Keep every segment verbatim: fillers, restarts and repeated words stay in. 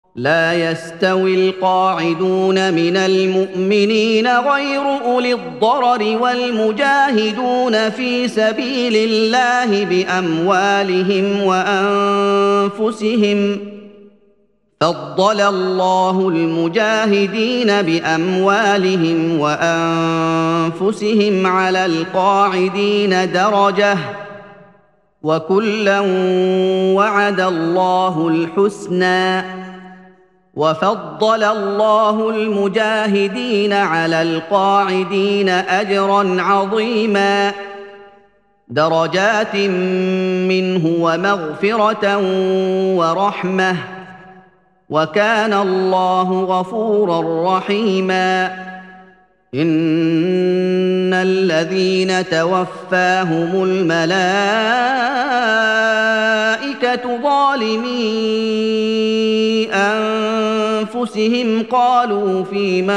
لا يستوي القاعدون من المؤمنين غير أولي الضرر والمجاهدون في سبيل الله بأموالهم وأنفسهم. فضل الله المجاهدين بأموالهم وأنفسهم على القاعدين درجة، وكلا وعد الله الحسنى. وفضل الله المجاهدين على القاعدين أجرا عظيما، درجات منه ومغفرة ورحمة، وكان الله غفورا رحيما. إن الذين توفاهم الملائكة ظالمي أنفسهم قالوا فيم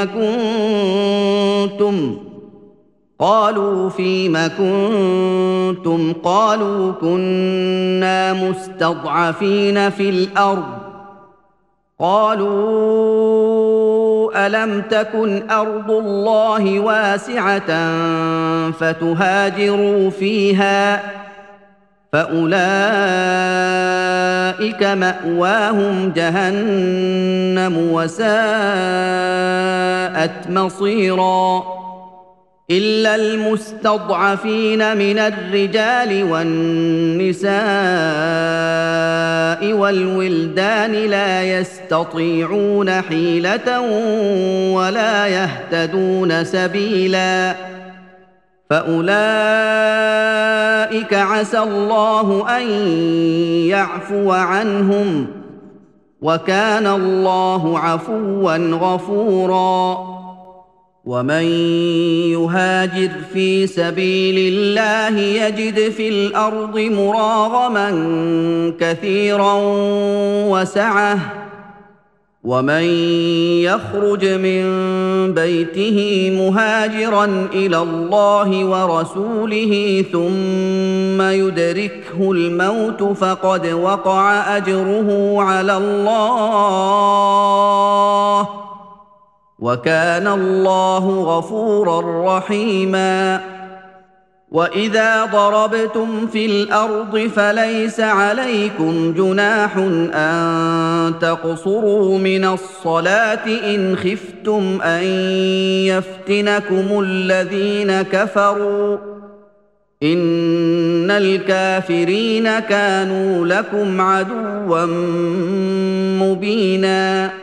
كنتم قالوا فيم كنتم قالوا كنا مستضعفين في الأرض. قالوا ألم تكن أرض الله واسعة فتهاجروا فيها، فأولئك مأواهم جهنم وساءت مصيرا. إلا المستضعفين من الرجال والنساء والولدان لا يستطيعون حيلة ولا يهتدون سبيلا، فأولئك عسى الله أن يعفو عنهم، وكان الله عفوا غفورا. ومن يهاجر في سبيل الله يجد في الأرض مراغما كثيرا وسعة، ومن يخرج من بيته مهاجرا إلى الله ورسوله ثم يدركه الموت فقد وقع أجره على الله، وكان الله غفورا رحيما. وإذا ضربتم في الأرض فليس عليكم جناح أن تقصروا من الصلاة إن خفتم أن يفتنكم الذين كفروا، إن الكافرين كانوا لكم عدوا مبينا.